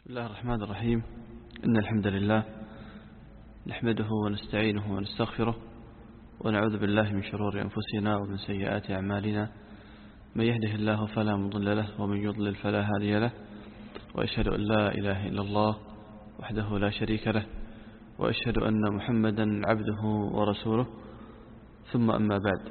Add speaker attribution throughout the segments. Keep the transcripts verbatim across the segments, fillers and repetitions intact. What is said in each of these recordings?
Speaker 1: بسم الله الرحمن الرحيم. إن الحمد لله نحمده ونستعينه ونستغفره ونعوذ بالله من شرور أنفسنا ومن سيئات أعمالنا، من يهده الله فلا مضل له ومن يضلل فلا هادي له، وأشهد أن لا إله إلا الله وحده لا شريك له، وأشهد أن محمدا عبده ورسوله، ثم أما بعد،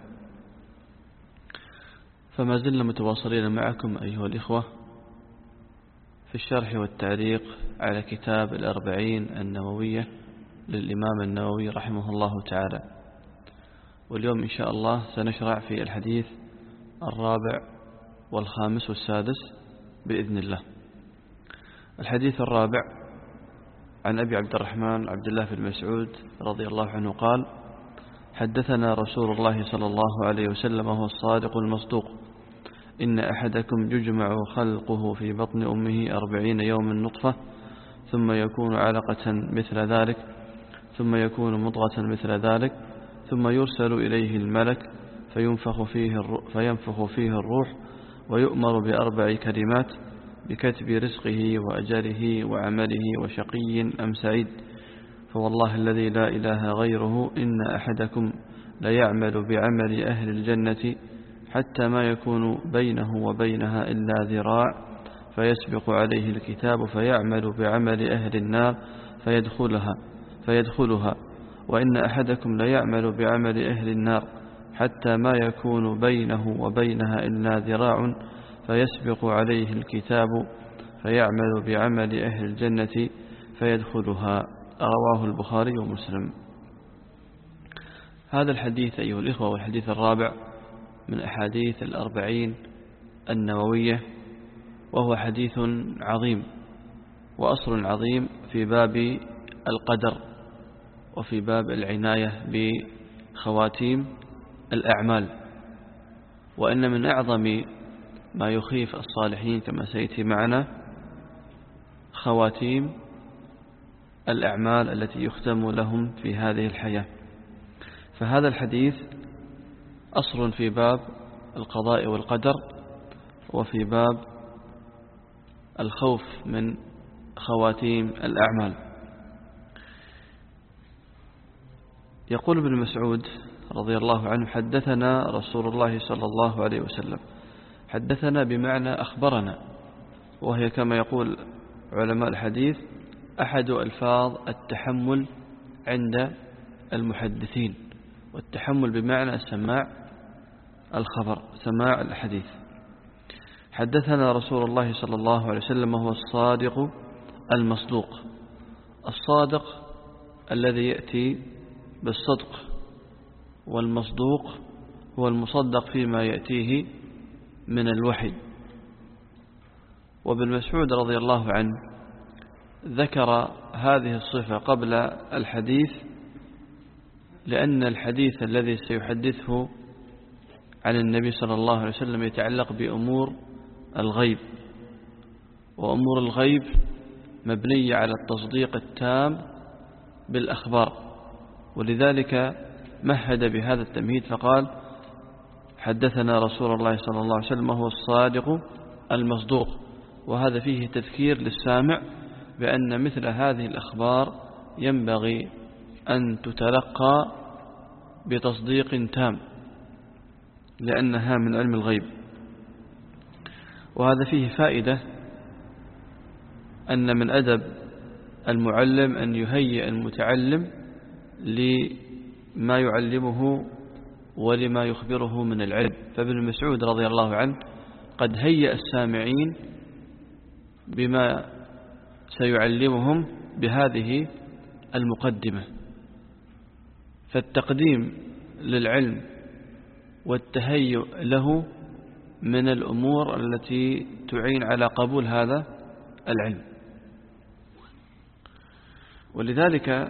Speaker 1: فما زلنا متواصلين معكم أيها الإخوة في الشرح والتعليق على كتاب الأربعين النووية للإمام النووي رحمه الله تعالى. واليوم إن شاء الله سنشرع في الحديث الرابع والخامس والسادس بإذن الله. الحديث الرابع عن أبي عبد الرحمن عبد الله بن مسعود رضي الله عنه قال: حدثنا رسول الله صلى الله عليه وسلم وهو الصادق المصدوق: إن أحدكم يجمع خلقه في بطن أمه أربعين يوما نطفة، ثم يكون علقة مثل ذلك، ثم يكون مضغة مثل ذلك، ثم يرسل إليه الملك فينفخ فيه فينفخ فيه الروح، ويؤمر بأربع كلمات: بكتب رزقه وأجله وعمله وشقي أم سعيد. فوالله الذي لا إله غيره إن أحدكم ليعمل بعمل أهل الجنة حتى ما يكون بينه وبينها إلا ذراع، فيسبق عليه الكتاب فيعمل بعمل أهل النار فيدخلها فيدخلها وإن أحدكم ليعمل بعمل أهل النار حتى ما يكون بينه وبينها إلا ذراع، فيسبق عليه الكتاب فيعمل بعمل أهل الجنة فيدخلها. رواه البخاري ومسلم. هذا الحديث أيها الإخوة والحديث الرابع من أحاديث الأربعين النووية، وهو حديث عظيم وأصل عظيم في باب القدر وفي باب العناية بخواتيم الأعمال. وأن من أعظم ما يخيف الصالحين كما سيأتي معنا خواتيم الأعمال التي يختم لهم في هذه الحياة. فهذا الحديث أصل في باب القضاء والقدر، وفي باب الخوف من خواتيم الأعمال. يقول ابن مسعود رضي الله عنه: حدثنا رسول الله صلى الله عليه وسلم. حدثنا بمعنى أخبرنا، وهي كما يقول علماء الحديث أحد ألفاظ التحمل عند المحدثين، والتحمل بمعنى السماع الخبر، سماع الحديث. حدثنا رسول الله صلى الله عليه وسلم وهو الصادق المصدوق. الصادق الذي يأتي بالصدق، والمصدوق هو المصدق فيما يأتيه من الوحي. وابن مسعود رضي الله عنه ذكر هذه الصفة قبل الحديث، لأن الحديث الذي سيحدثه عن النبي صلى الله عليه وسلم يتعلق بأمور الغيب، وأمور الغيب مبنية على التصديق التام بالأخبار، ولذلك مهد بهذا التمهيد فقال: حدثنا رسول الله صلى الله عليه وسلم وهو الصادق المصدوق. وهذا فيه تذكير للسامع بأن مثل هذه الأخبار ينبغي أن تتلقى بتصديق تام، لأنها من علم الغيب. وهذا فيه فائدة أن من أدب المعلم أن يهيئ المتعلم لما يعلمه ولما يخبره من العلم. فابن مسعود رضي الله عنه قد هيئ السامعين بما سيعلمهم بهذه المقدمة. فالتقديم للعلم والتهيؤ له من الأمور التي تعين على قبول هذا العلم. ولذلك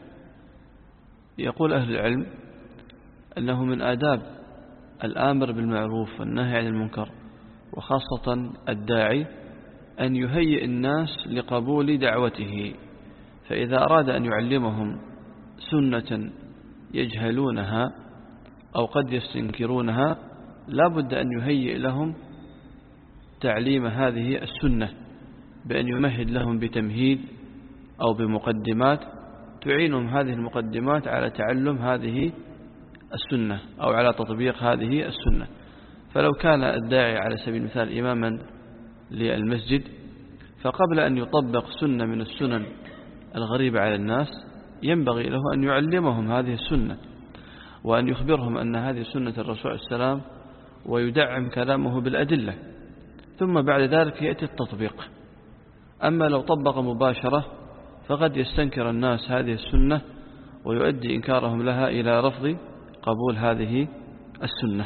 Speaker 1: يقول أهل العلم أنه من آداب الآمر بالمعروف والنهي عن المنكر، وخاصة الداعي، أن يهيئ الناس لقبول دعوته. فإذا أراد أن يعلمهم سنة يجهلونها أو قد يستنكرونها، لا بد أن يهيئ لهم تعليم هذه السنة بأن يمهد لهم بتمهيد أو بمقدمات تعينهم هذه المقدمات على تعلم هذه السنة أو على تطبيق هذه السنة. فلو كان الداعي على سبيل المثال إماما للمسجد، فقبل أن يطبق سنة من السنن الغريبة على الناس ينبغي له أن يعلمهم هذه السنة وأن يخبرهم أن هذه سنة الرسول عليه السلام ويدعم كلامه بالأدلة، ثم بعد ذلك يأتي التطبيق. أما لو طبق مباشرة فقد يستنكر الناس هذه السنة ويؤدي إنكارهم لها إلى رفض قبول هذه السنة.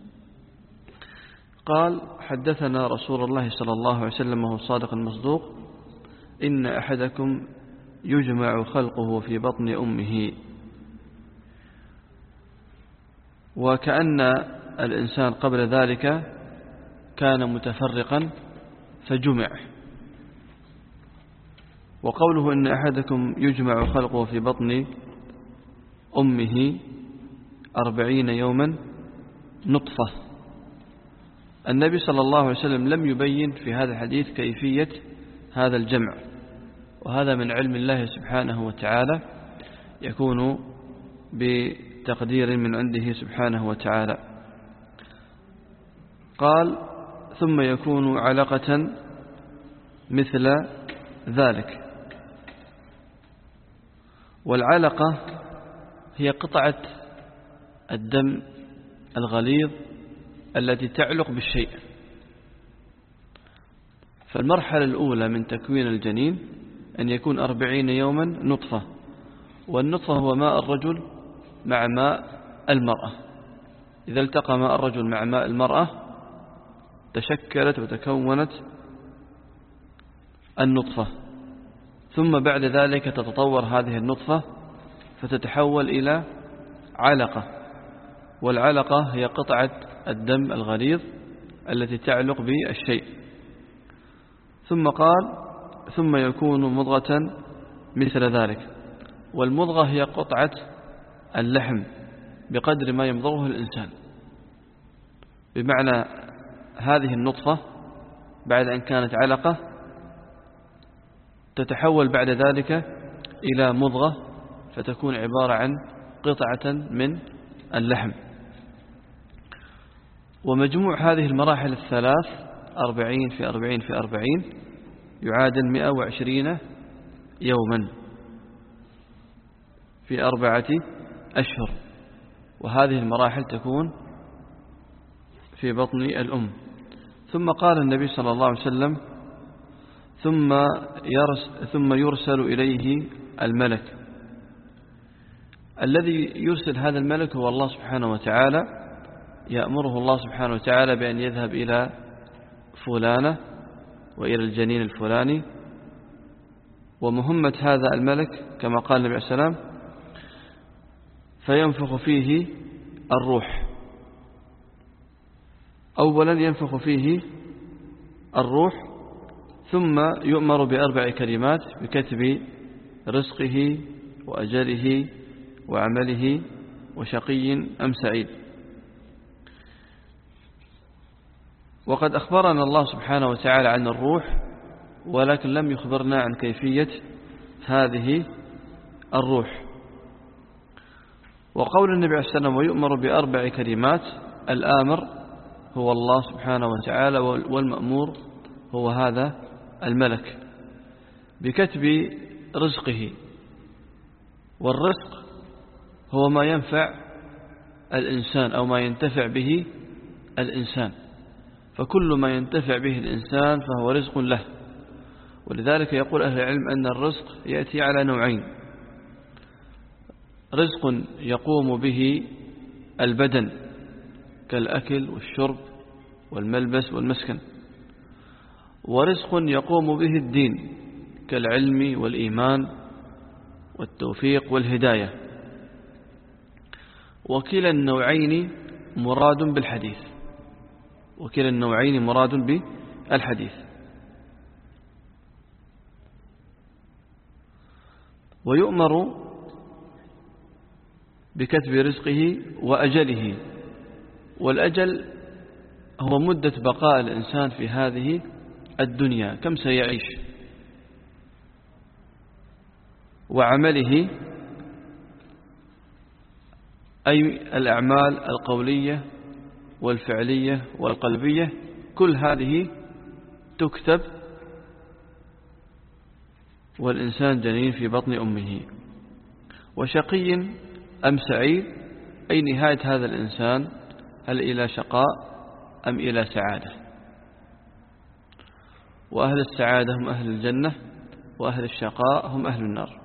Speaker 1: قال: حدثنا رسول الله صلى الله عليه وسلم وهو الصادق المصدوق: إن أحدكم يجمع خلقه في بطن أمه. وكأن الإنسان قبل ذلك كان متفرقا فجمع. وقوله إن أحدكم يجمع خلقه في بطن أمه أربعين يوما نطفة. النبي صلى الله عليه وسلم لم يبين في هذا الحديث كيفية هذا الجمع، وهذا من علم الله سبحانه وتعالى، يكون بتقدير من عنده سبحانه وتعالى. قال: ثم يكون علقة مثل ذلك. والعلقة هي قطعة الدم الغليظ التي تعلق بالشيء. فالمرحلة الأولى من تكوين الجنين أن يكون أربعين يوما نطفة، والنطفة هو ماء الرجل مع ماء المرأة. إذا التقى ماء الرجل مع ماء المرأة تشكلت وتكونت النطفة، ثم بعد ذلك تتطور هذه النطفة فتتحول إلى علقة. والعلقة هي قطعة الدم الغليظ التي تعلق بالشيء. ثم قال: ثم يكون مضغة مثل ذلك. والمضغة هي قطعة اللحم بقدر ما يمضغه الإنسان، بمعنى هذه النطفة بعد أن كانت علقة تتحول بعد ذلك إلى مضغة فتكون عبارة عن قطعة من اللحم. ومجموع هذه المراحل الثلاث أربعين في أربعين في أربعين يعادل مئة وعشرين يوما في أربعة أشهر. وهذه المراحل تكون في بطن الأم. ثم قال النبي صلى الله عليه وسلم: ثم يرسل, ثم يرسل إليه الملك. الذي يرسل هذا الملك هو الله سبحانه وتعالى. يأمره الله سبحانه وتعالى بأن يذهب إلى فلانة وإلى الجنين الفلاني. ومهمة هذا الملك كما قال النبي عليه السلام: فينفخ فيه الروح. أولا ينفخ فيه الروح، ثم يؤمر بأربع كلمات بكتب رزقه وأجله وعمله وشقي أم سعيد. وقد أخبرنا الله سبحانه وتعالى عن الروح، ولكن لم يخبرنا عن كيفية هذه الروح. وقول النبي عليه السلام: ويؤمر بأربع كلمات، الآمر هو الله سبحانه وتعالى، والمأمور هو هذا الملك، بكتب رزقه. والرزق هو ما ينفع الإنسان أو ما ينتفع به الإنسان، فكل ما ينتفع به الإنسان فهو رزق له. ولذلك يقول أهل العلم أن الرزق يأتي على نوعين: رزق يقوم به البدن كالأكل والشرب والملبس والمسكن، ورزق يقوم به الدين كالعلم والإيمان والتوفيق والهداية. وكلا النوعين مراد بالحديث وكلا النوعين مراد بالحديث. ويؤمر بكتب رزقه وأجله. والأجل هو مدة بقاء الإنسان في هذه الدنيا، كم سيعيش. وعمله، أي الأعمال القولية والفعلية والقلبية، كل هذه تكتب والإنسان جنين في بطن أمه. وشقي أم سعيد، أي نهاية هذا الإنسان، هل إلى شقاء أم إلى سعادة؟ وأهل السعادة هم أهل الجنة، وأهل الشقاء هم أهل النار.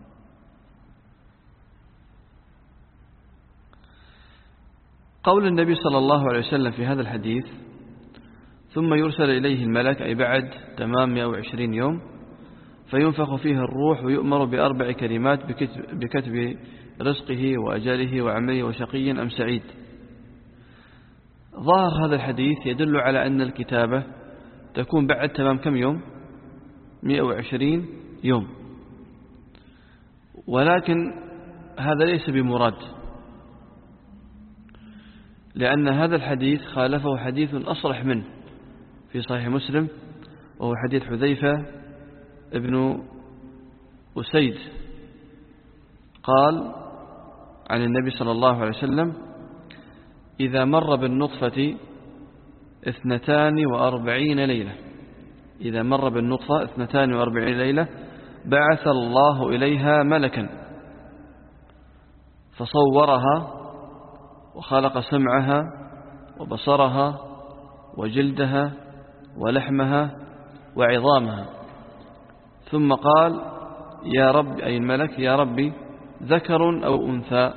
Speaker 1: قول النبي صلى الله عليه وسلم في هذا الحديث: ثم يرسل إليه الملك، أي بعد تمام مئة وعشرين يوم، فينفخ فيه الروح ويؤمر بأربع كلمات بكتب, بكتب رزقه وأجله وعمله وشقي أم سعيد. ظاهر هذا الحديث يدل على أن الكتابة تكون بعد تمام كم يوم؟ مئة وعشرين يوم. ولكن هذا ليس بمراد، لأن هذا الحديث خالفه حديث أصرح منه في صحيح مسلم، وهو حديث حذيفة ابن أسيد، قال عن النبي صلى الله عليه وسلم: إذا مر بالنطفة اثنتان وأربعين ليلة إذا مر بالنطفة اثنتان وأربعين ليلة بعث الله إليها ملكا فصورها وخلق سمعها وبصرها وجلدها ولحمها وعظامها، ثم قال: يا رب، أي الملك، يا ربي ذكر أو أنثى؟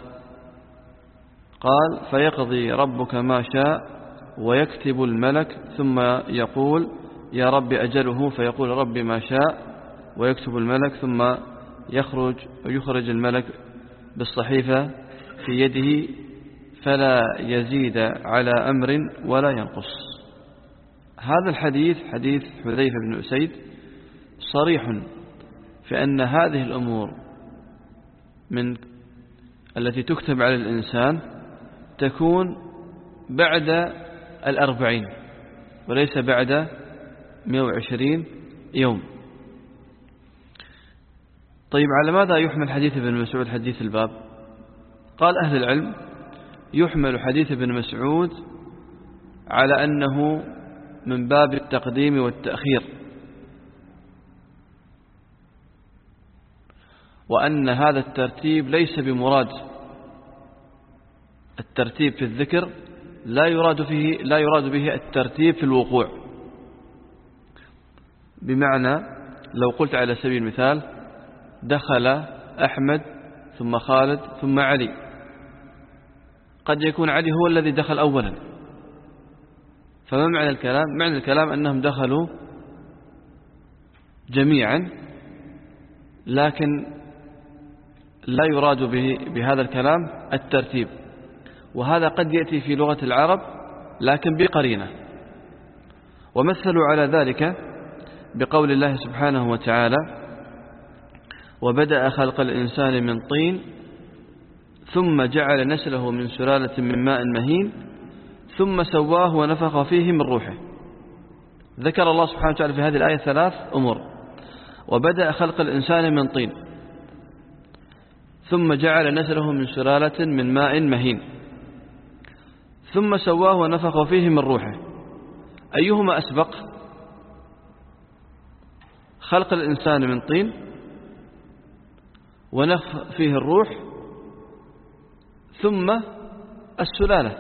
Speaker 1: قال: فيقضي ربك ما شاء ويكتب الملك، ثم يقول: يا رب أجله؟ فيقول: ربي ما شاء ويكتب الملك، ثم يخرج ويخرج الملك بالصحيفة في يده، فلا يزيد على أمر ولا ينقص. هذا الحديث، حديث حذيفة بن أسيد، صريح في أن هذه الأمور من التي تكتب على الإنسان تكون بعد الأربعين وليس بعد مئة وعشرين يوم. طيب، على ماذا يحمل حديث ابن مسعود حديث الباب؟ قال أهل العلم: يحمل حديث ابن مسعود على أنه من باب التقديم والتأخير، وأن هذا الترتيب ليس بمراد. الترتيب في الذكر لا يراد فيه لا يراد به الترتيب في الوقوع. بمعنى لو قلت على سبيل المثال: دخل أحمد ثم خالد ثم علي، قد يكون علي هو الذي دخل أولا، فما معنى الكلام؟ معنى الكلام أنهم دخلوا جميعا، لكن لا يراد به بهذا الكلام الترتيب، وهذا قد يأتي في لغة العرب لكن بقرينة. ومثلوا على ذلك بقول الله سبحانه وتعالى: وبدأ خلق الإنسان من طين ثم جعل نسله من سلالة من ماء مهين ثم سواه ونفخ فيه من روحه. ذكر الله سبحانه وتعالى في هذه الآية ثلاث أمور: وبدأ خلق الإنسان من طين، ثم جعل نسله من سلالة من ماء مهين، ثم سواه ونفخ فيه من روحه. أيهما أسبق؟ خلق الإنسان من طين ونفخ فيه الروح، ثم السلالة.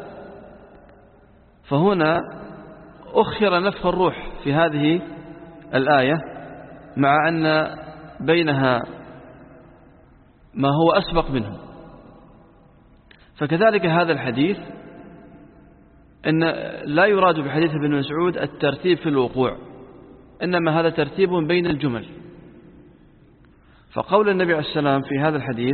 Speaker 1: فهنا أخر نفخ الروح في هذه الآية، مع أن بينها ما هو أسبق منه. فكذلك هذا الحديث أن لا يراد بحديث ابن مسعود الترتيب في الوقوع، إنما هذا ترتيب بين الجمل. فقول النبي عليه السلام في هذا الحديث: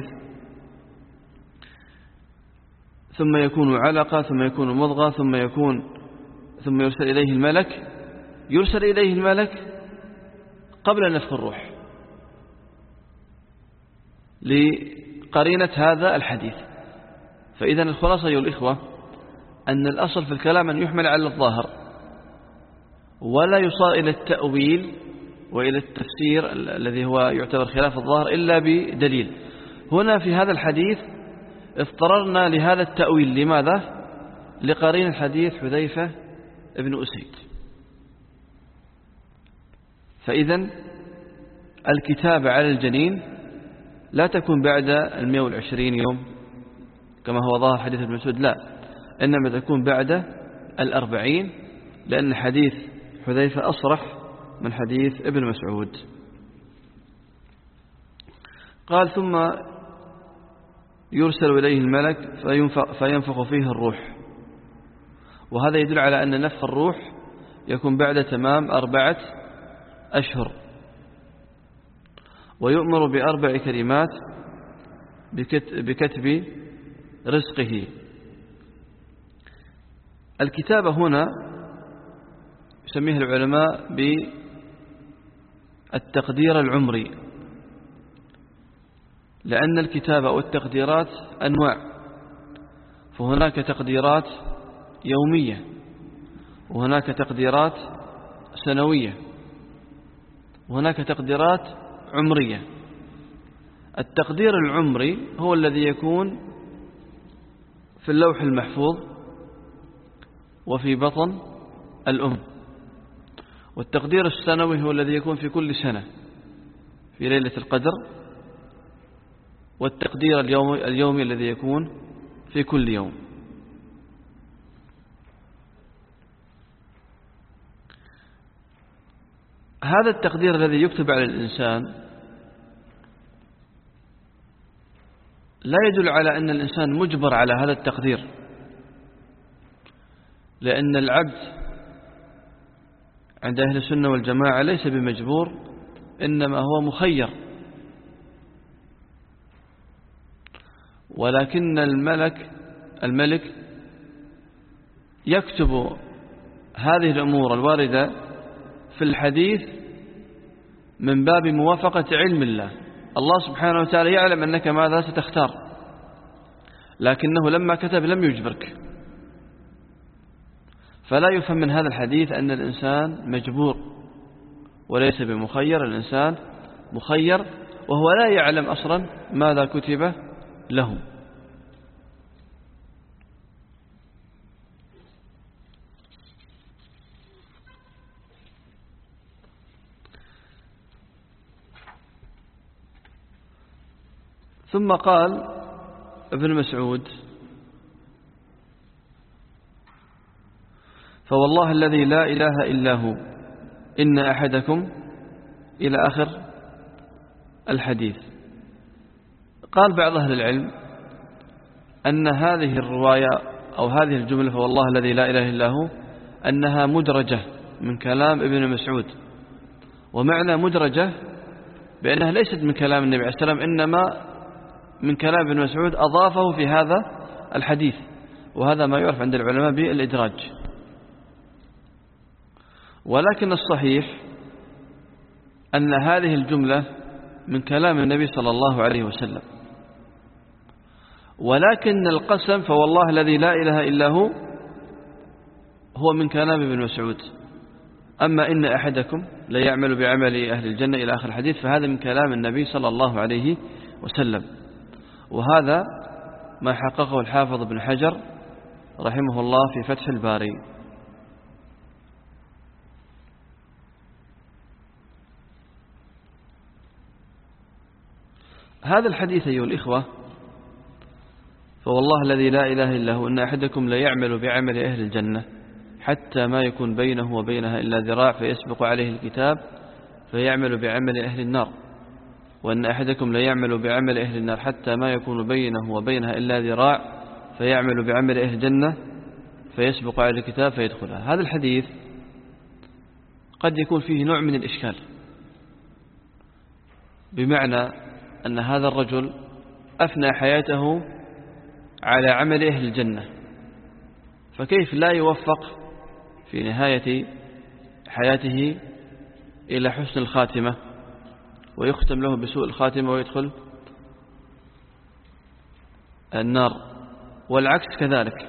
Speaker 1: ثم يكون علقة ثم يكون مضغة ثم يكون ثم يرسل إليه الملك، يرسل إليه الملك قبل نفخ الروح لقرينة هذا الحديث. فإذا الخلاصة أيها الإخوة أن الأصل في الكلام أن يحمل على الظاهر، ولا يصار إلى التأويل وإلى التفسير الذي هو يعتبر خلاف الظاهر إلا بدليل. هنا في هذا الحديث اضطررنا لهذا التأويل. لماذا؟ لقرين الحديث حذيفة ابن أسيد. فإذا الكتابة على الجنين لا تكون بعد المئة والعشرين يوم كما هو ظاهر حديث ابن مسعود، لا، إنما تكون بعد الأربعين، لأن حديث حذيفة أصرح من حديث ابن مسعود. قال ثم يرسل إليه الملك فينفخ, فينفخ فيه الروح، وهذا يدل على أن نفخ الروح يكون بعد تمام أربعة أشهر. ويؤمر بأربع كلمات بكتب رزقه. الكتابة هنا يسميه العلماء بالتقدير العمري، لأن الكتابة والتقديرات أنواع، فهناك تقديرات يومية وهناك تقديرات سنوية وهناك تقديرات عمرية. التقدير العمري هو الذي يكون في اللوح المحفوظ وفي بطن الأم، والتقدير السنوي هو الذي يكون في كل سنة في ليلة القدر، والتقدير اليومي, اليومي الذي يكون في كل يوم. هذا التقدير الذي يكتب على الإنسان لا يدل على أن الإنسان مجبر على هذا التقدير، لأن العبد عند أهل السنة والجماعة ليس بمجبور، إنما هو مخير. ولكن الملك الملك يكتب هذه الأمور الواردة في الحديث من باب موافقة علم الله. الله سبحانه وتعالى يعلم أنك ماذا ستختار، لكنه لما كتب لم يجبرك. فلا يفهم من هذا الحديث أن الإنسان مجبور وليس بمخير. الإنسان مخير وهو لا يعلم أصلا ماذا كتب له. ثم قال ابن مسعود: فوالله الذي لا إله إلا هو إن أحدكم إلى آخر الحديث. قال بعض أهل العلم أن هذه الرواية أو هذه الجملة فوالله الذي لا إله إلا هو أنها مدرجة من كلام ابن مسعود. ومعنى مدرجة بأنها ليست من كلام النبي عليه السلام، إنما من كلام ابن مسعود أضافه في هذا الحديث، وهذا ما يعرف عند العلماء بالإدراج. ولكن الصحيح أن هذه الجملة من كلام النبي صلى الله عليه وسلم، ولكن القسم فوالله الذي لا إله إلا هو هو من كلام ابن مسعود. أما إن أحدكم لا يعمل بعمل أهل الجنة إلى آخر الحديث فهذا من كلام النبي صلى الله عليه وسلم. وهذا ما حققه الحافظ ابن حجر رحمه الله في فتح الباري. هذا الحديث أيها الإخوة فوالله الذي لا إله إلا هو إن أحدكم لا يعمل بعمل أهل الجنة حتى ما يكون بينه وبينها إلا ذراع فيسبق عليه الكتاب فيعمل بعمل أهل النار، وأن أحدكم لا يعمل بعمل أهل النار حتى ما يكون بينه وبينها إلا ذراع فيعمل بعمل أهل الجنة فيسبق عليه الكتاب فيدخلها. هذا الحديث قد يكون فيه نوع من الإشكال، بمعنى أن هذا الرجل أفنى حياته على عمل أهل الجنة، فكيف لا يوفق في نهاية حياته إلى حسن الخاتمة ويختم له بسوء الخاتمة ويدخل النار، والعكس كذلك.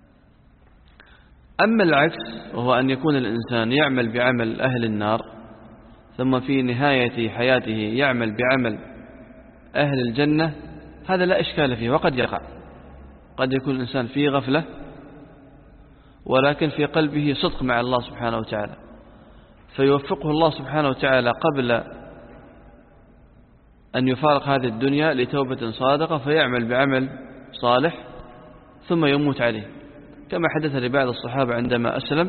Speaker 1: أما العكس وهو أن يكون الإنسان يعمل بعمل أهل النار ثم في نهاية حياته يعمل بعمل أهل الجنة، هذا لا إشكال فيه. وقد يقع، قد يكون الإنسان في غفلة ولكن في قلبه صدق مع الله سبحانه وتعالى، فيوفقه الله سبحانه وتعالى قبل أن يفارق هذه الدنيا لتوبة صادقة فيعمل بعمل صالح ثم يموت عليه، كما حدث لبعض الصحابة عندما أسلم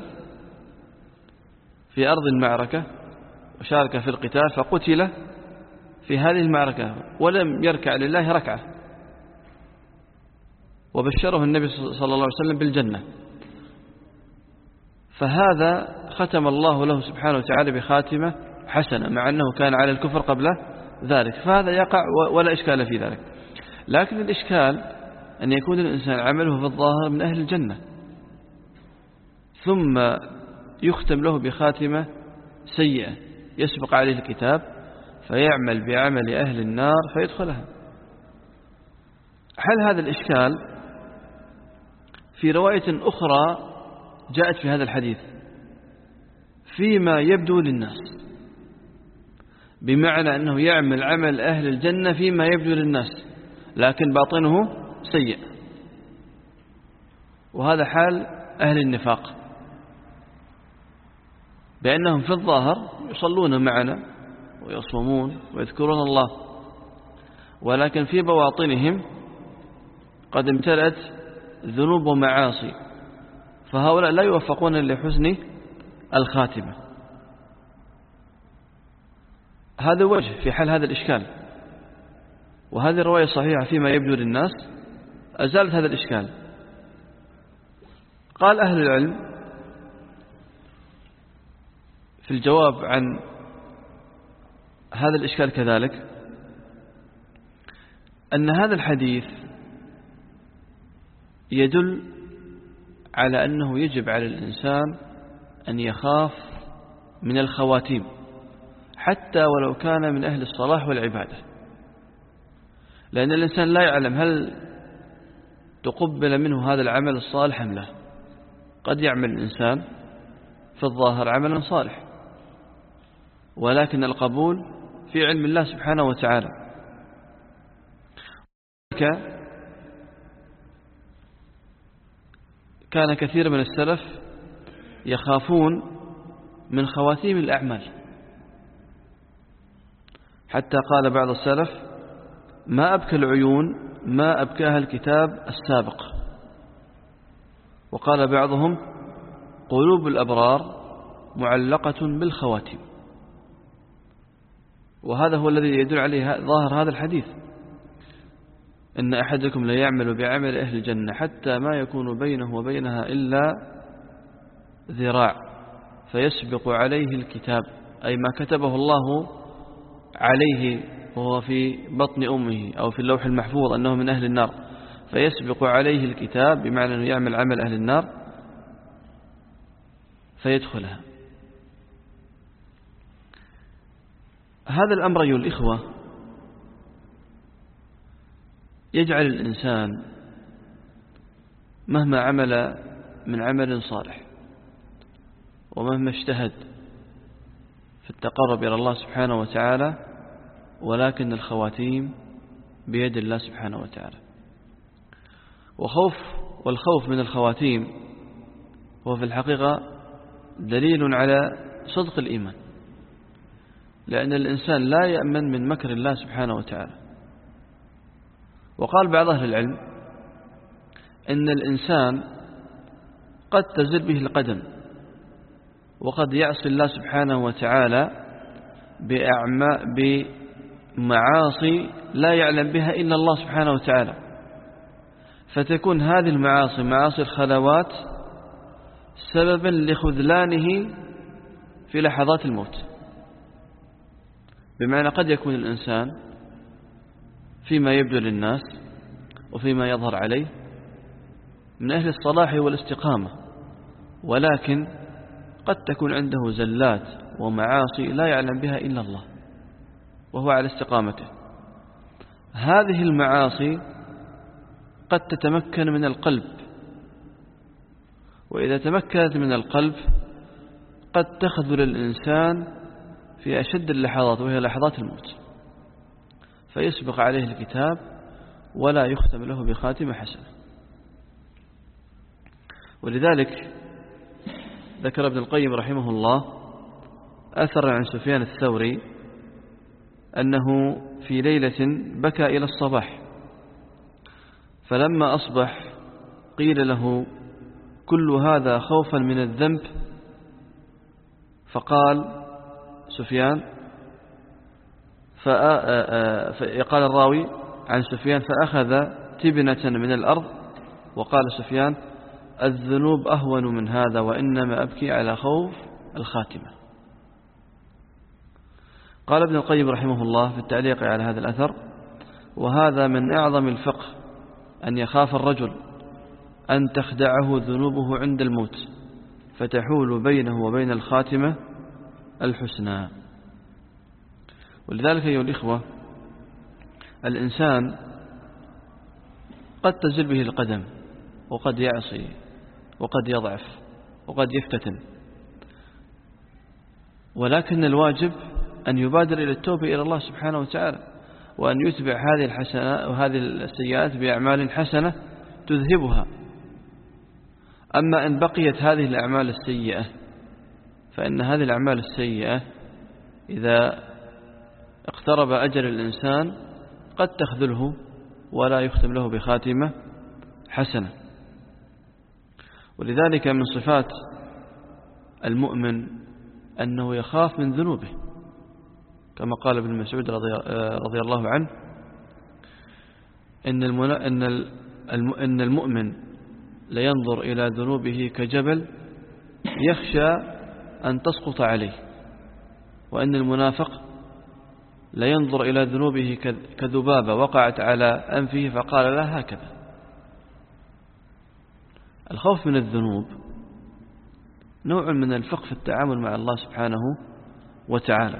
Speaker 1: في أرض المعركة وشارك في القتال فقتل في هذه المعركة ولم يركع لله ركعة، وبشره النبي صلى الله عليه وسلم بالجنة. فهذا ختم الله له سبحانه وتعالى بخاتمة حسنة مع أنه كان على الكفر قبل ذلك، فهذا يقع ولا إشكال في ذلك. لكن الإشكال أن يكون الإنسان عمله في الظاهر من أهل الجنة ثم يختم له بخاتمة سيئة يسبق عليه الكتاب فيعمل بعمل أهل النار فيدخلها. هل هذا الإشكال في رواية أخرى جاءت في هذا الحديث فيما يبدو للناس، بمعنى أنه يعمل عمل أهل الجنة فيما يبدو للناس لكن باطنه سيء، وهذا حال أهل النفاق، بأنهم في الظاهر يصلون معنا ويصومون ويذكرون الله، ولكن في بواطنهم قد امتلأت ذنوب ومعاصي، فهؤلاء لا يوفقون لحسن الخاتمة. هذا وجه في حال هذا الإشكال، وهذه الرواية صحيحة فيما يبدو للناس أزالت هذا الإشكال. قال أهل العلم في الجواب عن هذا الإشكال كذلك أن هذا الحديث يدل على أنه يجب على الإنسان أن يخاف من الخواتيم حتى ولو كان من أهل الصلاح والعبادة، لأن الإنسان لا يعلم هل تقبل منه هذا العمل الصالح أم لا. قد يعمل الإنسان في الظاهر عملا صالح ولكن القبول في علم الله سبحانه وتعالى. كان كثير من السلف يخافون من خواتيم الأعمال، حتى قال بعض السلف ما أبكى العيون ما أبكاها الكتاب السابق، وقال بعضهم قلوب الأبرار معلقة بالخواتيم، وهذا هو الذي يدل عليه ظاهر هذا الحديث، إن أحدكم لا يعمل بعمل أهل الجنة حتى ما يكون بينه وبينها إلا ذراع فيسبق عليه الكتاب، أي ما كتبه الله عليه وهو في بطن أمه أو في اللوح المحفوظ أنه من أهل النار، فيسبق عليه الكتاب بمعنى أنه يعمل عمل أهل النار فيدخلها. هذا الأمر أيها الإخوة يجعل الإنسان مهما عمل من عمل صالح ومهما اجتهد في التقرب إلى الله سبحانه وتعالى، ولكن الخواتيم بيد الله سبحانه وتعالى. وخوف والخوف من الخواتيم هو في الحقيقة دليل على صدق الإيمان، لأن الإنسان لا يأمن من مكر الله سبحانه وتعالى. وقال بعض أهل العلم إن الإنسان قد تزل به القدم وقد يعصي الله سبحانه وتعالى بمعاصي لا يعلم بها إلا الله سبحانه وتعالى، فتكون هذه المعاصي معاصي الخلوات سببا لخذلانه في لحظات الموت. بمعنى قد يكون الإنسان فيما يبدو للناس وفيما يظهر عليه من أهل الصلاح والاستقامة، ولكن قد تكون عنده زلات ومعاصي لا يعلم بها إلا الله وهو على استقامته. هذه المعاصي قد تتمكن من القلب، وإذا تمكنت من القلب قد تخذل الإنسان في أشد اللحظات وهي لحظات الموت، فيسبق عليه الكتاب ولا يختم له بخاتمة حسنة. ولذلك ذكر ابن القيم رحمه الله أثر عن سفيان الثوري أنه في ليلة بكى إلى الصباح، فلما أصبح قيل له كل هذا خوفا من الذنب، فقال سفيان فقال الراوي عن سفيان فأخذ تبنة من الأرض وقال سفيان الذنوب أهون من هذا وإنما أبكي على خوف الخاتمة. قال ابن القيم رحمه الله في التعليق على هذا الأثر وهذا من أعظم الفقه أن يخاف الرجل أن تخدعه ذنوبه عند الموت فتحول بينه وبين الخاتمة الحسنى. ولذلك أيها الإخوة الإنسان قد تزل به القدم وقد يعصي وقد يضعف وقد يفتتن، ولكن الواجب أن يبادر إلى التوبة إلى الله سبحانه وتعالى، وأن يتبع هذه الحسنات وهذه السيئات بأعمال حسنة تذهبها. أما إن بقيت هذه الأعمال السيئة فإن هذه الأعمال السيئة إذا اقترب أجل الإنسان قد تخذله ولا يختم له بخاتمة حسنة. ولذلك من صفات المؤمن أنه يخاف من ذنوبه، كما قال ابن مسعود رضي الله عنه إن إن المؤمن لينظر إلى ذنوبه كجبل يخشى أن تسقط عليه، وأن المنافق لينظر إلى ذنوبه كذبابة وقعت على أنفه فقال لا هكذا. الخوف من الذنوب نوع من الفقه في التعامل مع الله سبحانه وتعالى.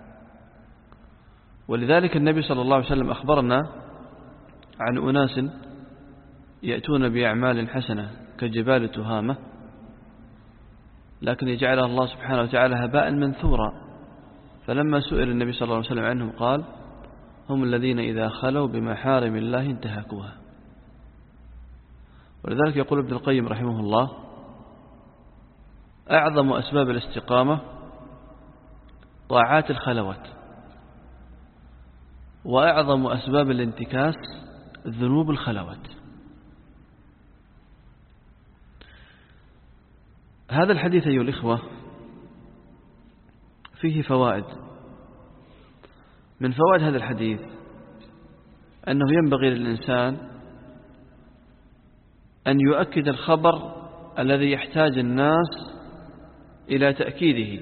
Speaker 1: ولذلك النبي صلى الله عليه وسلم أخبرنا عن أناس يأتون بأعمال حسنة كجبال تهامة لكن يجعلها الله سبحانه وتعالى هباء منثورا، فلما سئل النبي صلى الله عليه وسلم عنهم قال هم الذين إذا خلوا بمحارم الله انتهكوها. ولذلك يقول ابن القيم رحمه الله أعظم أسباب الاستقامة طاعات الخلوات، وأعظم أسباب الانتكاس ذنوب الخلوات. هذا الحديث أيها الإخوة فيه فوائد. من فوائد هذا الحديث أنه ينبغي للإنسان أن يؤكد الخبر الذي يحتاج الناس إلى تأكيده.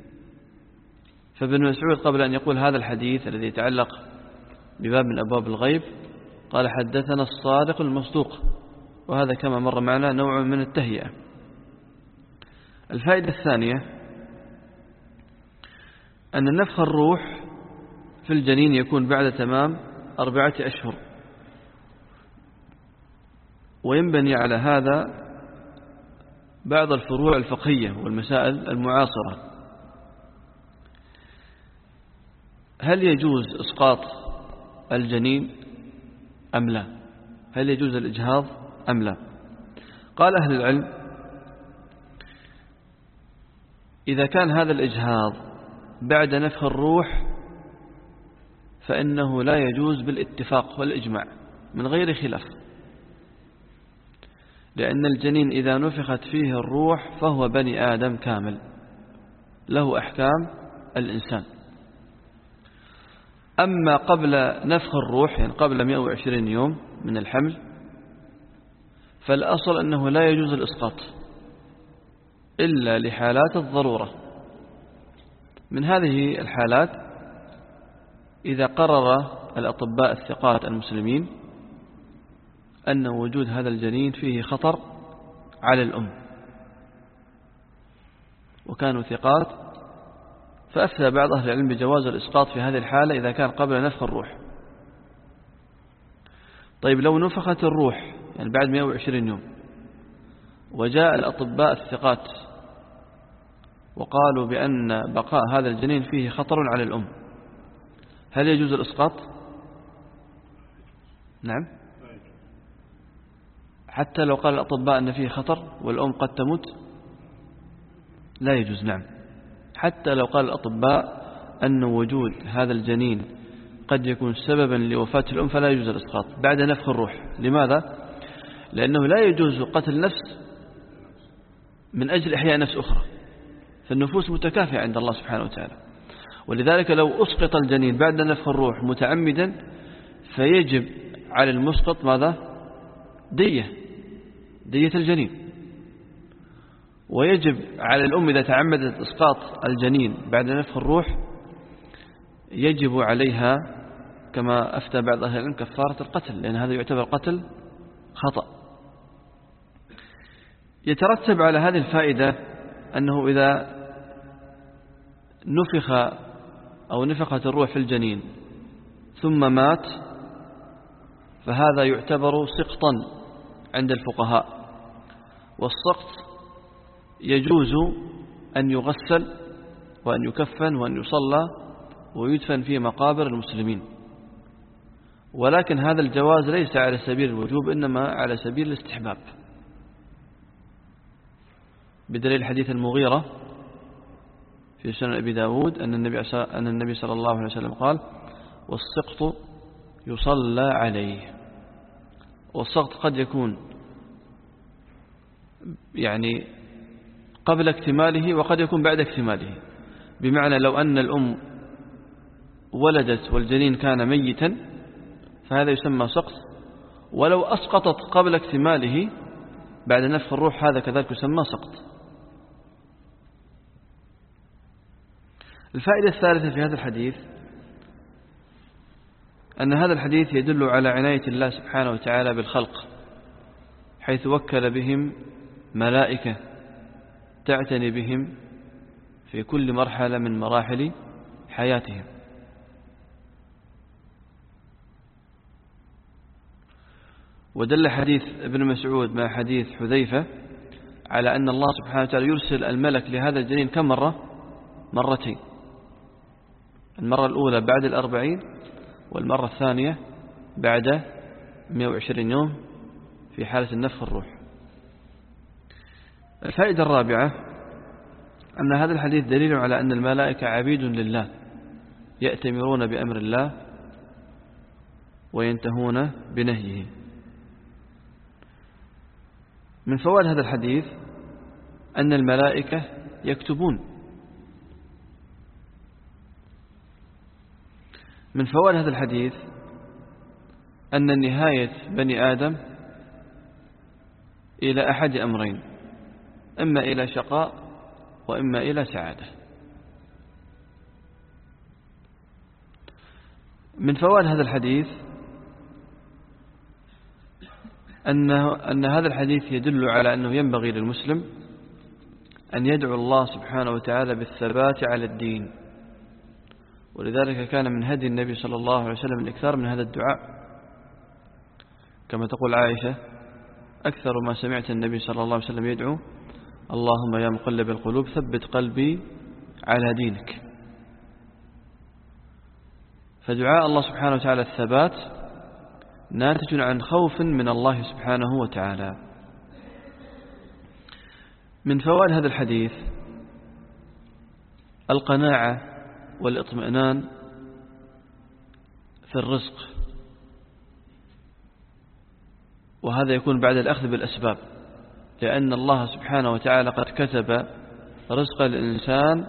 Speaker 1: فابن مسعود قبل أن يقول هذا الحديث الذي يتعلق بباب من أبواب الغيب قال حدثنا الصادق المصدوق، وهذا كما مر معنا نوع من التهيئة. الفائدة الثانية أن نفخ الروح في الجنين يكون بعد تمام أربعة أشهر، وينبني على هذا بعض الفروع الفقهية والمسائل المعاصرة. هل يجوز إسقاط الجنين أم لا؟ هل يجوز الإجهاض أم لا؟ قال أهل العلم إذا كان هذا الإجهاض بعد نفخ الروح فإنه لا يجوز بالاتفاق والإجماع من غير خلاف، لأن الجنين إذا نفخت فيه الروح فهو بني آدم كامل له أحكام الإنسان. أما قبل نفخ الروح يعني قبل مئة وعشرين يوم من الحمل فالأصل أنه لا يجوز الإسقاط إلا لحالات الضرورة. من هذه الحالات إذا قرر الأطباء الثقات المسلمين أن وجود هذا الجنين فيه خطر على الأم وكانوا ثقات، فأفتى بعض أهل العلم بجواز الإسقاط في هذه الحالة إذا كان قبل نفخ الروح. طيب لو نفخت الروح يعني بعد مئة وعشرين يوم وجاء الأطباء الثقات وقالوا بأن بقاء هذا الجنين فيه خطر على الأم، هل يجوز الإسقاط؟ نعم، حتى لو قال الأطباء أن فيه خطر والأم قد تموت لا يجوز. نعم، حتى لو قال الأطباء أن وجود هذا الجنين قد يكون سببا لوفاة الأم فلا يجوز الإسقاط بعد نفخ الروح. لماذا؟ لأنه لا يجوز قتل نفس من أجل إحياء نفس أخرى، فالنفوس متكافئة عند الله سبحانه وتعالى. ولذلك لو أسقط الجنين بعد نفخ الروح متعمدا فيجب على المسقط ماذا؟ دية دية الجنين. ويجب على الأم إذا تعمدت إسقاط الجنين بعد نفخ الروح يجب عليها كما أفتى بعض أهل العلم كفارة القتل، لأن هذا يعتبر قتل خطأ. يترتب على هذه الفائدة أنه إذا نفخ أو نفخت الروح في الجنين ثم مات فهذا يعتبر سقطا عند الفقهاء، والسقط يجوز أن يغسل وأن يكفن وأن يصلى ويدفن في مقابر المسلمين، ولكن هذا الجواز ليس على سبيل الوجوب إنما على سبيل الاستحباب، بدليل حديث المغيرة في سنن أبي داود أن النبي أن النبي صلى الله عليه وسلم قال: والسقط يصلى عليه. والسقط قد يكون يعني قبل اكتماله وقد يكون بعد اكتماله، بمعنى لو أن الأم ولدت والجنين كان ميتا فهذا يسمى سقط، ولو أسقطت قبل اكتماله بعد نفخ الروح هذا كذلك يسمى سقط. الفائدة الثالثة في هذا الحديث أن هذا الحديث يدل على عناية الله سبحانه وتعالى بالخلق، حيث وكل بهم ملائكة تعتني بهم في كل مرحلة من مراحل حياتهم. ودل حديث ابن مسعود مع حديث حذيفة على أن الله سبحانه وتعالى يرسل الملك لهذا الجنين كم مرة؟ مرتين، المرة الأولى بعد الأربعين والمرة الثانية بعد مئة وعشرين يوم في حالة النفخ الروح. الفائدة الرابعة أن هذا الحديث دليل على أن الملائكة عبيد لله يأتمرون بأمر الله وينتهون بنهيه. من فوائد هذا الحديث أن الملائكة يكتبون. من فوائد هذا الحديث أن نهاية بني آدم إلى أحد أمرين، إما إلى شقاء وإما إلى سعادة. من فوائد هذا الحديث أنه أن هذا الحديث يدل على أنه ينبغي للمسلم أن يدعو الله سبحانه وتعالى بالثبات على الدين، ولذلك كان من هدي النبي صلى الله عليه وسلم الإكثار من هذا الدعاء، كما تقول عائشة: أكثر ما سمعت النبي صلى الله عليه وسلم يدعو: اللهم يا مقلب القلوب ثبت قلبي على دينك. فدعاء الله سبحانه وتعالى الثبات ناتج عن خوف من الله سبحانه وتعالى. من فوائد هذا الحديث القناعة والاطمئنان في الرزق، وهذا يكون بعد الأخذ بالأسباب، لأن الله سبحانه وتعالى قد كتب رزق الإنسان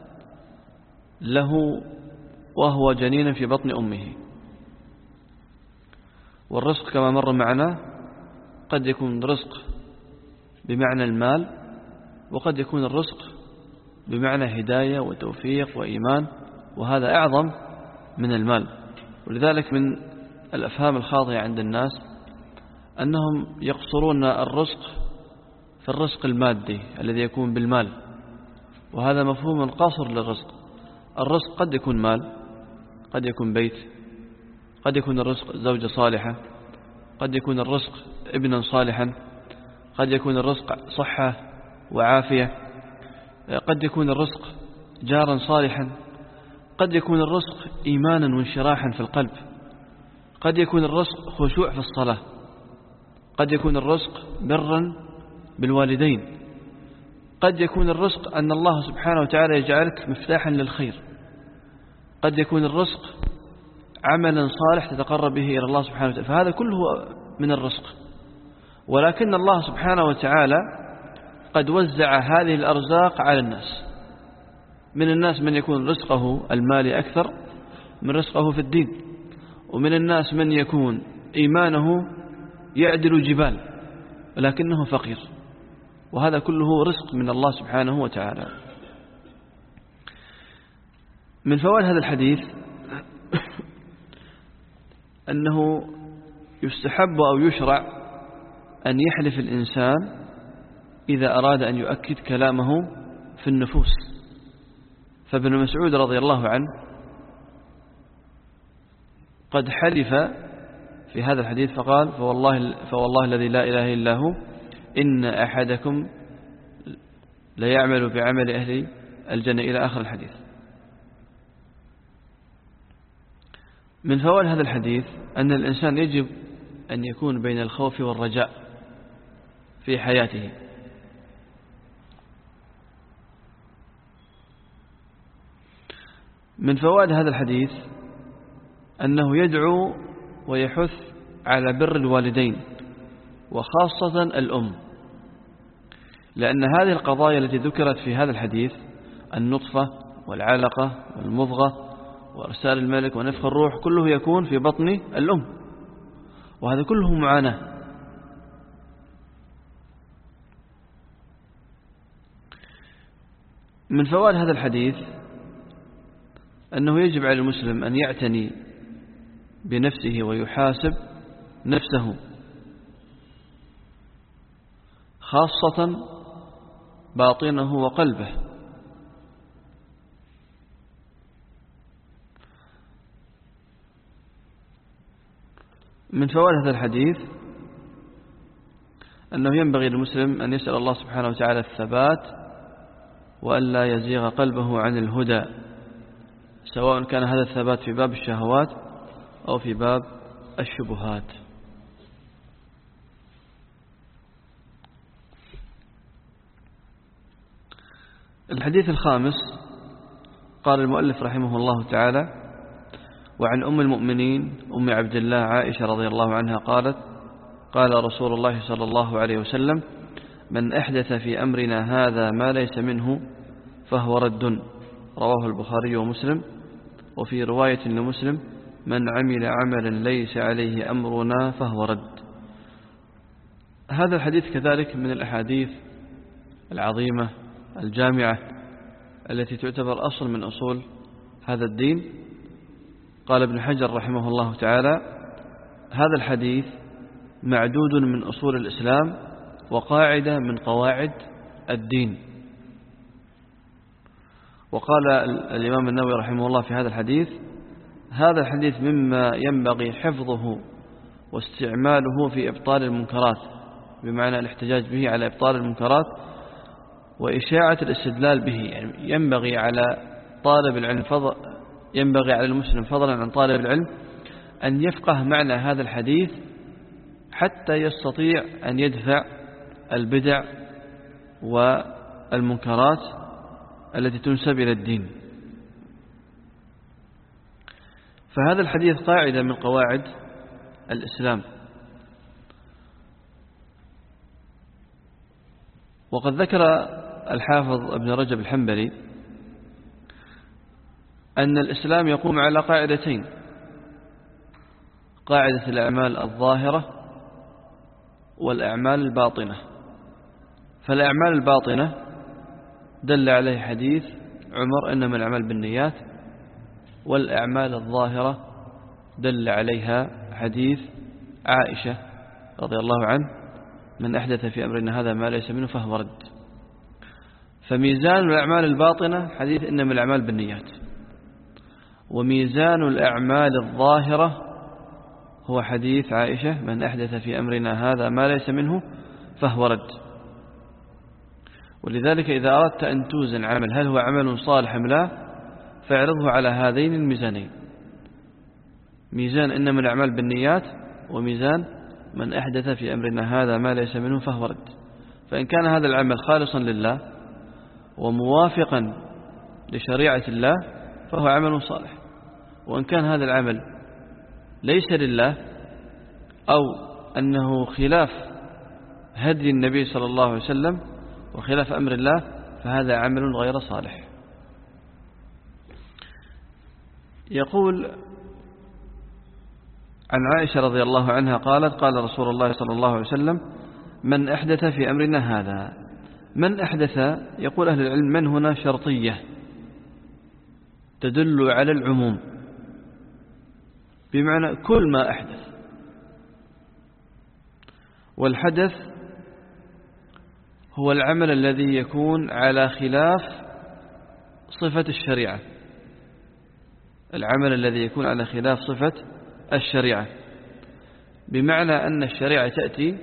Speaker 1: له وهو جنين في بطن أمه. والرزق كما مر معنا قد يكون رزق بمعنى المال، وقد يكون الرزق بمعنى هداية وتوفيق وإيمان، وهذا أعظم من المال. ولذلك من الأفهام الخاطئة عند الناس أنهم يقصرون الرزق في الرزق المادي الذي يكون بالمال، وهذا مفهوم قاصر للرزق. الرزق قد يكون مال، قد يكون بيت، قد يكون الرزق زوجة صالحة، قد يكون الرزق ابنا صالحا، قد يكون الرزق صحة وعافية. قد يكون الرزق جارا صالحا، قد يكون الرزق إيمانا وانشراحا في القلب، قد يكون الرزق خشوع في الصلاة، قد يكون الرزق برا بالوالدين، قد يكون الرزق أن الله سبحانه وتعالى يجعلك مفتاحا للخير، قد يكون الرزق عملا صالح تتقرب به إلى الله سبحانه وتعالى، فهذا كله من الرزق. ولكن الله سبحانه وتعالى قد وزع هذه الأرزاق على الناس، من الناس من يكون رزقه المالي أكثر من رزقه في الدين، ومن الناس من يكون إيمانه يعدل جبال ولكنه فقير، وهذا كله رزق من الله سبحانه وتعالى. من فوائد هذا الحديث أنه يستحب أو يشرع أن يحلف الإنسان إذا أراد أن يؤكد كلامه في النفوس. فابن مسعود رضي الله عنه قد حلف في هذا الحديث فقال: فوالله, فوالله الذي لا إله إلا هو إن أحدكم ليعمل بعمل أهل الجنة، إلى آخر الحديث. من فوائد هذا الحديث أن الإنسان يجب أن يكون بين الخوف والرجاء في حياته. من فوائد هذا الحديث أنه يدعو ويحث على بر الوالدين وخاصة الأم، لأن هذه القضايا التي ذكرت في هذا الحديث، النطفة والعلقة والمضغة وإرسال الملك ونفخ الروح، كله يكون في بطن الأم، وهذا كله معاناة. من فوائد هذا الحديث أنه يجب على المسلم أن يعتني بنفسه ويحاسب نفسه، خاصة باطنه وقلبه. من فوائد هذا الحديث أنه ينبغي للمسلم أن يسأل الله سبحانه وتعالى الثبات وأن لا يزيغ قلبه عن الهدى، سواء كان هذا الثبات في باب الشهوات أو في باب الشبهات. الحديث الخامس قال المؤلف رحمه الله تعالى: وعن أم المؤمنين أم عبد الله عائشة رضي الله عنها قالت: قال رسول الله صلى الله عليه وسلم: من أحدث في أمرنا هذا ما ليس منه فهو رد، رواه البخاري ومسلم. وفي رواية لمسلم: من عمل عملا ليس عليه أمرنا فهو رد. هذا الحديث كذلك من الأحاديث العظيمة الجامعة التي تعتبر أصل من أصول هذا الدين. قال ابن حجر رحمه الله تعالى: هذا الحديث معدود من أصول الإسلام وقاعدة من قواعد الدين. وقال الإمام النووي رحمه الله في هذا الحديث: هذا الحديث مما ينبغي حفظه واستعماله في إبطال المنكرات، بمعنى الاحتجاج به على إبطال المنكرات وإشاعة الاستدلال به. يعني ينبغي على طالب العلم فضل ينبغي على المسلم فضلا عن طالب العلم أن يفقه معنى هذا الحديث حتى يستطيع أن يدفع البدع والمنكرات التي تنسب إلى الدين. فهذا الحديث قاعدة من قواعد الإسلام. وقد ذكر الحافظ ابن رجب الحنبلي أن الإسلام يقوم على قاعدتين: قاعدة الأعمال الظاهرة والأعمال الباطنة. فالأعمال الباطنة دل عليه حديث عمر: إنما الأعمال بالنيات. والأعمال الظاهرة دل عليها حديث عائشة رضي الله عنه: من أحدث في أمرنا هذا ما ليس منه فهو رد. فميزان الأعمال الباطنة حديث إنما الأعمال بالنيات، وميزان الأعمال الظاهرة هو حديث عائشة: من أحدث في أمرنا هذا ما ليس منه فهو رد. ولذلك إذا أردت أن توزن عمل هل هو عمل صالح أم لا فاعرضه على هذين الميزانين، ميزان إنما الأعمال بالنيات، وميزان من أحدث في أمرنا هذا ما ليس منه فهو رد. فإن كان هذا العمل خالصا لله وموافقا لشريعة الله فهو عمل صالح، وإن كان هذا العمل ليس لله أو أنه خلاف هدي النبي صلى الله عليه وسلم وخلاف أمر الله فهذا عمل غير صالح. يقول عن عائشة رضي الله عنها قالت قال رسول الله صلى الله عليه وسلم من أحدث في أمرنا هذا. من أحدث يقول أهل العلم من هنا شرطية تدل على العموم، بمعنى كل ما أحدث، والحدث هو العمل الذي يكون على خلاف صفة الشريعة، العمل الذي يكون على خلاف صفة الشريعة، بمعنى أن الشريعة تأتي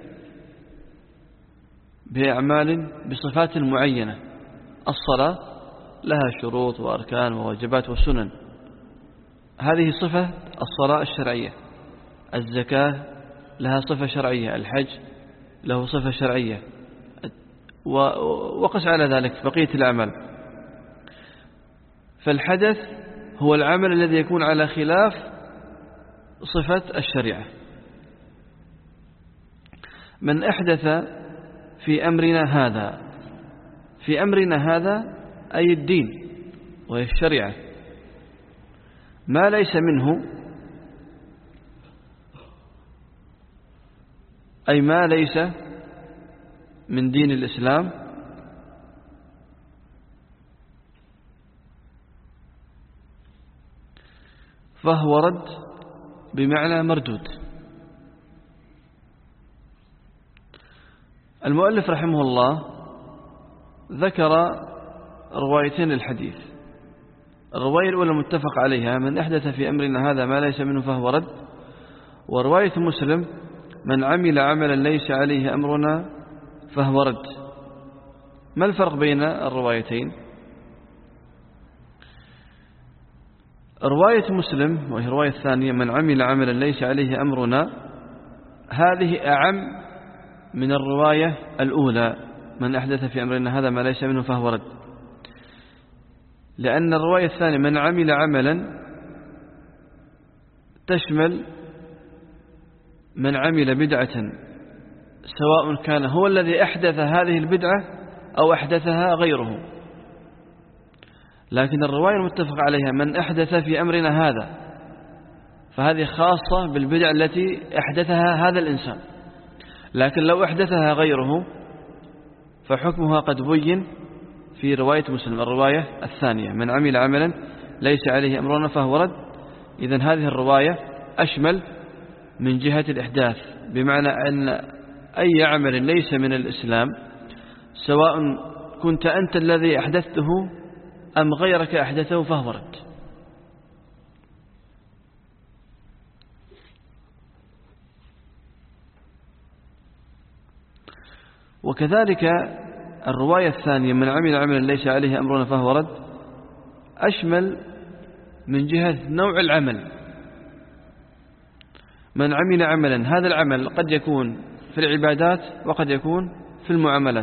Speaker 1: بأعمال بصفات معينة. الصلاة لها شروط وأركان وواجبات وسنن، هذه صفة الصلاة الشرعية. الزكاة لها صفة شرعية، الحج له صفة شرعية، وقس على ذلك بقية الأعمال. فالحدث هو العمل الذي يكون على خلاف صفة الشريعة. من أحدث في أمرنا هذا، في أمرنا هذا أي الدين وهي الشريعة، ما ليس منه أي ما ليس من دين الإسلام فهو رد، بمعنى مردود. المؤلف رحمه الله ذكر روايتين للحديث. الرواية الأولى متفق عليها من أحدث في أمرنا هذا ما ليس منه فهو رد، ورواية مسلم من عمل عملا ليس عليه أمرنا فهو رد. ما الفرق بين الروايتين؟ رواية مسلم وهي الرواية الثانية من عمل عملا ليس عليه أمرنا هذه أعم من الرواية الأولى من أحدث في أمرنا هذا ما ليس منه فهو رد، لأن الرواية الثانية من عمل عملا تشمل من عمل بدعة سواء كان هو الذي أحدث هذه البدعة أو أحدثها غيره. لكن الرواية المتفق عليها من أحدث في أمرنا هذا فهذه خاصة بالبدع التي أحدثها هذا الإنسان، لكن لو أحدثها غيره فحكمها قد بين في رواية مسلم الرواية الثانية من عمل عملا ليس عليه أمرنا فهو رد. إذن هذه الرواية أشمل من جهة الإحداث، بمعنى أن أي عمل ليس من الإسلام سواء كنت أنت الذي أحدثته أم غيرك أحدثه فهو رد. وكذلك الرواية الثانية من عمل عملا ليس عليه أمرنا فهو رد أشمل من جهة نوع العمل. من عمل عملا هذا العمل قد يكون في العبادات وقد يكون في المعاملات.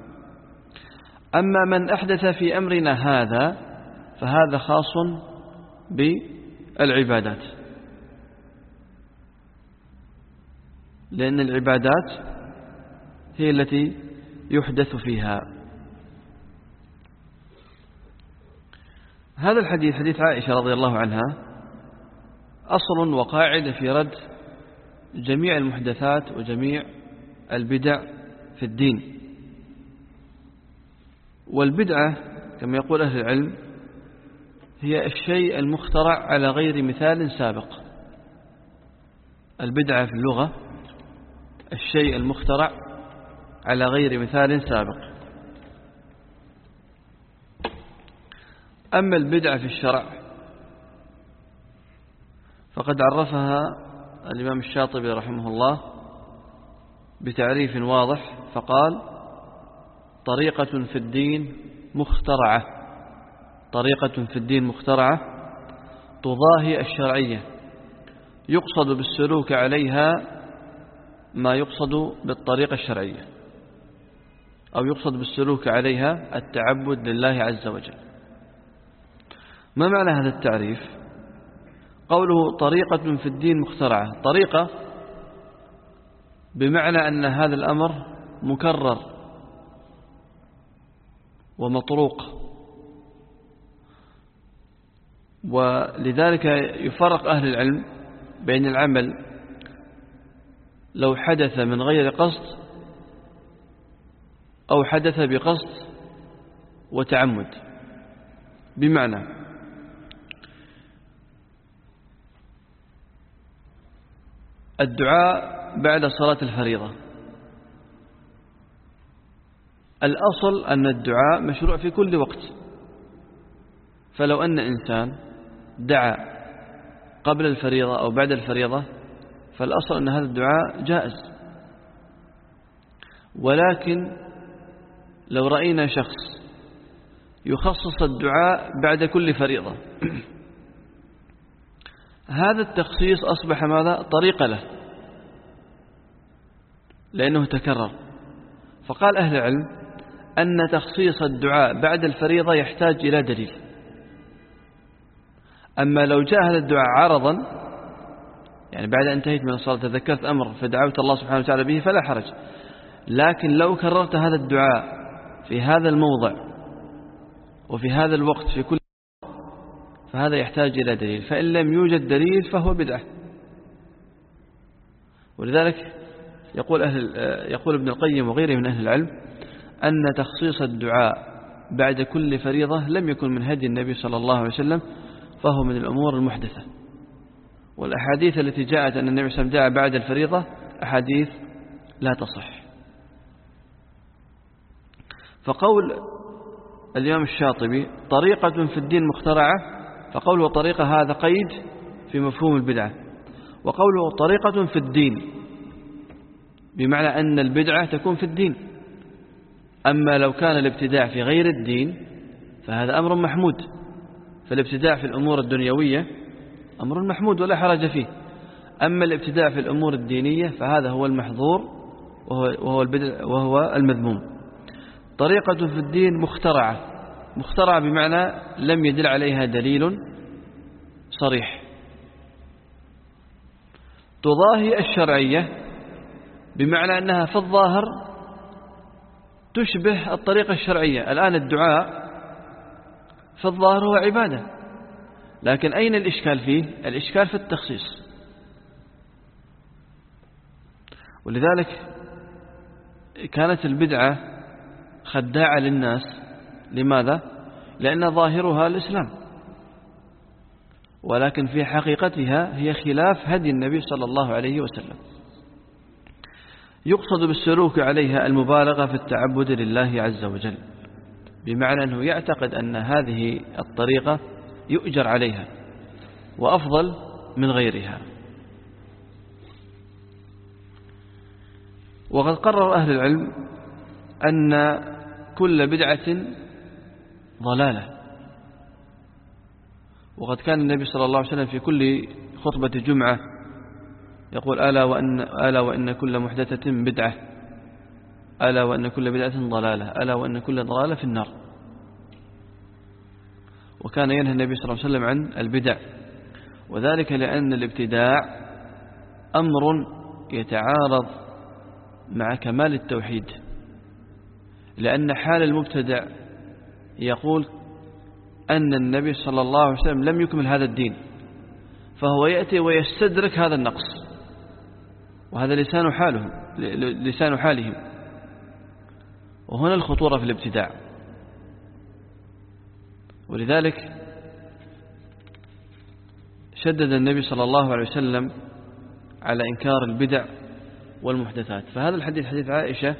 Speaker 1: أما من أحدث في أمرنا هذا فهذا خاص بالعبادات، لأن العبادات هي التي يحدث فيها. هذا الحديث حديث عائشة رضي الله عنها أصل وقاعدة في رد جميع المحدثات وجميع البدع في الدين. والبدعة كما يقول أهل العلم هي الشيء المخترع على غير مثال سابق. البدعة في اللغة الشيء المخترع على غير مثال سابق. أما البدعة في الشرع فقد عرفها الإمام الشاطبي رحمه الله بتعريف واضح فقال طريقة في الدين مخترعة طريقة في الدين مخترعة تضاهي الشرعية يقصد بالسلوك عليها ما يقصد بالطريقة الشرعية، أو يقصد بالسلوك عليها التعبد لله عز وجل. ما معنى هذا التعريف؟ قوله طريقة في الدين مخترعة، طريقة بمعنى أن هذا الأمر مكرر ومطروق، ولذلك يفرق أهل العلم بين العمل لو حدث من غير قصد أو حدث بقصد وتعمد. بمعنى الدعاء بعد صلاة الفريضة، الأصل أن الدعاء مشروع في كل وقت، فلو أن إنسان دعا قبل الفريضة أو بعد الفريضة فالأصل أن هذا الدعاء جائز. ولكن لو رأينا شخص يخصص الدعاء بعد كل فريضة هذا التخصيص أصبح ماذا؟ طريقة له، لأنه تكرر. فقال أهل العلم أن تخصيص الدعاء بعد الفريضة يحتاج إلى دليل. أما لو جاء هذا الدعاء عرضا، يعني بعد أن انتهيت من الصلاة تذكرت أمر فدعوت الله سبحانه وتعالى به فلا حرج. لكن لو كررت هذا الدعاء في هذا الموضع وفي هذا الوقت في كل فهذا يحتاج إلى دليل، فإن لم يوجد دليل فهو بدعة. ولذلك يقول, أهل يقول ابن القيم وغيره من أهل العلم أن تخصيص الدعاء بعد كل فريضة لم يكن من هدي النبي صلى الله عليه وسلم، فهو من الأمور المحدثة. والأحاديث التي جاءت أن النبي صلى الله عليه وسلم دعا بعد الفريضة أحاديث لا تصح. فقول الإمام الشاطبي طريقة في الدين مخترعة، فقوله طريقة هذا قيد في مفهوم البدعة، وقوله طريقة في الدين بمعنى أن البدعة تكون في الدين. أما لو كان الابتداع في غير الدين فهذا أمر محمود، فالابتداع في الأمور الدنيوية أمر محمود ولا حرج فيه. أما الابتداع في الأمور الدينية فهذا هو المحظور وهو, البدع وهو المذموم. طريقة في الدين مخترعة، مخترعة بمعنى لم يدل عليها دليل صريح. تضاهي الشرعية بمعنى أنها في الظاهر تشبه الطريقة الشرعية. الآن الدعاء في الظاهر هو عبادة، لكن أين الإشكال فيه؟ الإشكال في التخصيص. ولذلك كانت البدعة خداعة للناس. لماذا؟ لأن ظاهرها الإسلام، ولكن في حقيقتها هي خلاف هدي النبي صلى الله عليه وسلم. يقصد بالسلوك عليها المبالغة في التعبد لله عز وجل، بمعنى أنه يعتقد أن هذه الطريقة يؤجر عليها وأفضل من غيرها. وقد قرر أهل العلم أن كل بدعة ضلالة. وقد كان النبي صلى الله عليه وسلم في كل خطبة جمعة يقول ألا وأن, ألا وإن كل محدثة بدعة، ألا وأن كل بدعة ضلالة، ألا وأن كل ضلالة في النار. وكان ينهى النبي صلى الله عليه وسلم عن البدع، وذلك لأن الابتداع أمر يتعارض مع كمال التوحيد، لأن حال المبتدع يقول أن النبي صلى الله عليه وسلم لم يكمل هذا الدين، فهو يأتي ويستدرك هذا النقص، وهذا لسان حالهم لسان حالهم. وهنا الخطورة في الابتداع. ولذلك شدد النبي صلى الله عليه وسلم على إنكار البدع والمحدثات. فهذا الحديث حديث عائشة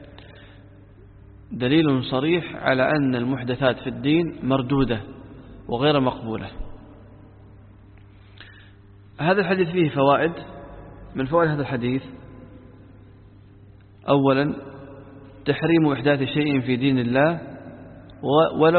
Speaker 1: دليل صريح على أن المحدثات في الدين مردودة وغير مقبولة. هذا الحديث فيه فوائد. من فوائد هذا الحديث أولا تحريم إحداث شيء في دين الله ولو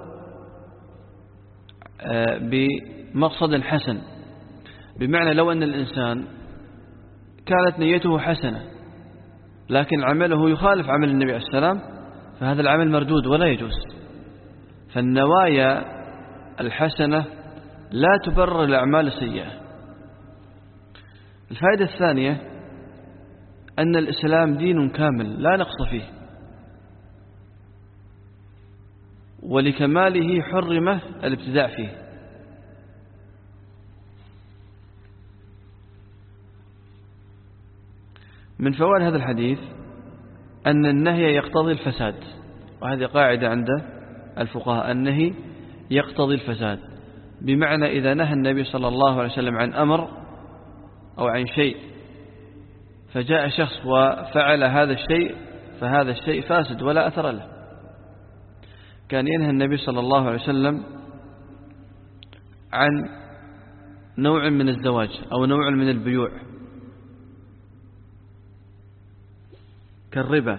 Speaker 1: بمقصد حسن، بمعنى لو أن الإنسان كانت نيته حسنة لكن عمله يخالف عمل النبي عليه السلام فهذا العمل مردود ولا يجوز. فالنوايا الحسنة لا تبرر الأعمال السيئة. الفائدة الثانية أن الإسلام دين كامل لا نقص فيه، ولكماله حرم الابتداع فيه. من فوائد هذا الحديث أن النهي يقتضي الفساد، وهذه قاعدة عند الفقهاء، النهي يقتضي الفساد، بمعنى إذا نهى النبي صلى الله عليه وسلم عن أمر أو عن شيء فجاء شخص وفعل هذا الشيء فهذا الشيء فاسد ولا أثر له. كان ينهى النبي صلى الله عليه وسلم عن نوع من الزواج أو نوع من البيوع كالربا،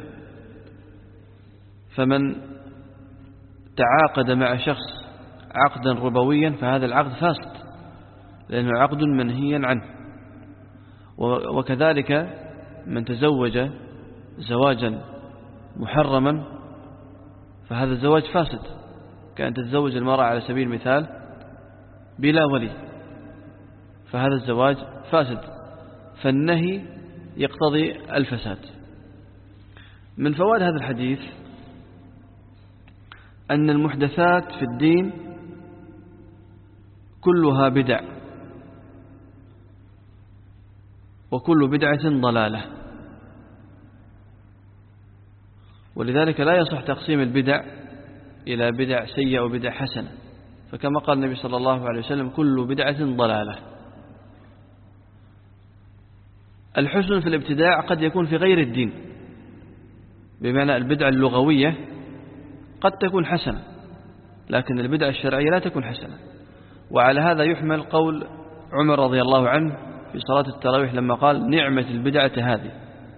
Speaker 1: فمن تعاقد مع شخص عقدا ربويا فهذا العقد فاسد لأنه عقد منهيا عنه. وكذلك من تزوج زواجا محرما فهذا الزواج فاسد، كأن تتزوج المرأة على سبيل المثال بلا ولي فهذا الزواج فاسد. فالنهي يقتضي الفساد. من فوائد هذا الحديث أن المحدثات في الدين كلها بدع، وكل بدعة ضلالة، ولذلك لا يصح تقسيم البدع إلى بدع سيئة وبدع حسنة، فكما قال النبي صلى الله عليه وسلم كل بدعة ضلالة. الحسن في الابتداع قد يكون في غير الدين، بمعنى البدعة اللغوية قد تكون حسنة لكن البدعة الشرعية لا تكون حسنة. وعلى هذا يحمل قول عمر رضي الله عنه في صلاة التراويح لما قال نعمة البدعة هذه.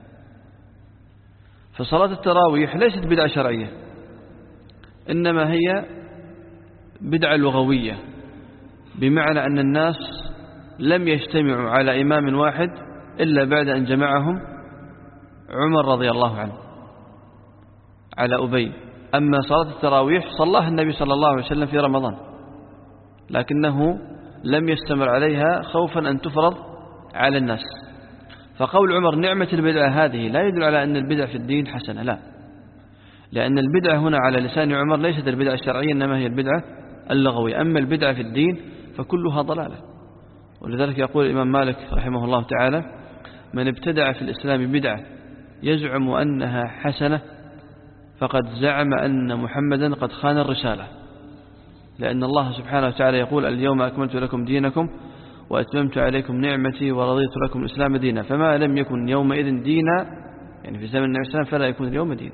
Speaker 1: فصلاة التراويح ليست بدعة شرعية، إنما هي بدعة لغوية، بمعنى أن الناس لم يجتمعوا على إمام واحد إلا بعد أن جمعهم عمر رضي الله عنه على أبي. أما صلاة التراويح صلاها النبي صلى الله عليه وسلم في رمضان لكنه لم يستمر عليها خوفا أن تفرض على الناس. فقول عمر نعمة البدعة هذه لا يدل على أن البدع في الدين حسنة، لا، لأن البدعة هنا على لسان عمر ليست البدعة الشرعية إنما هي البدعة اللغوية. أما البدعة في الدين فكلها ضلالة. ولذلك يقول الإمام مالك رحمه الله تعالى من ابتدع في الإسلام بدعة يزعم أنها حسنة فقد زعم أن محمدا قد خان الرسالة، لأن الله سبحانه وتعالى يقول اليوم أكملت لكم دينكم وأتممت عليكم نعمتي ورضيت لكم الإسلام دينا، فما لم يكن يومئذ دينا يعني في زمن النبي صلى الله عليه وسلم فلا يكون اليوم دين.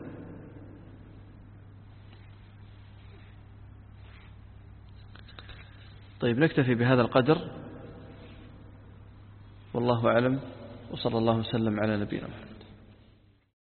Speaker 1: طيب نكتفي بهذا القدر والله أعلم، وصلى الله وسلم على نبينا محمد.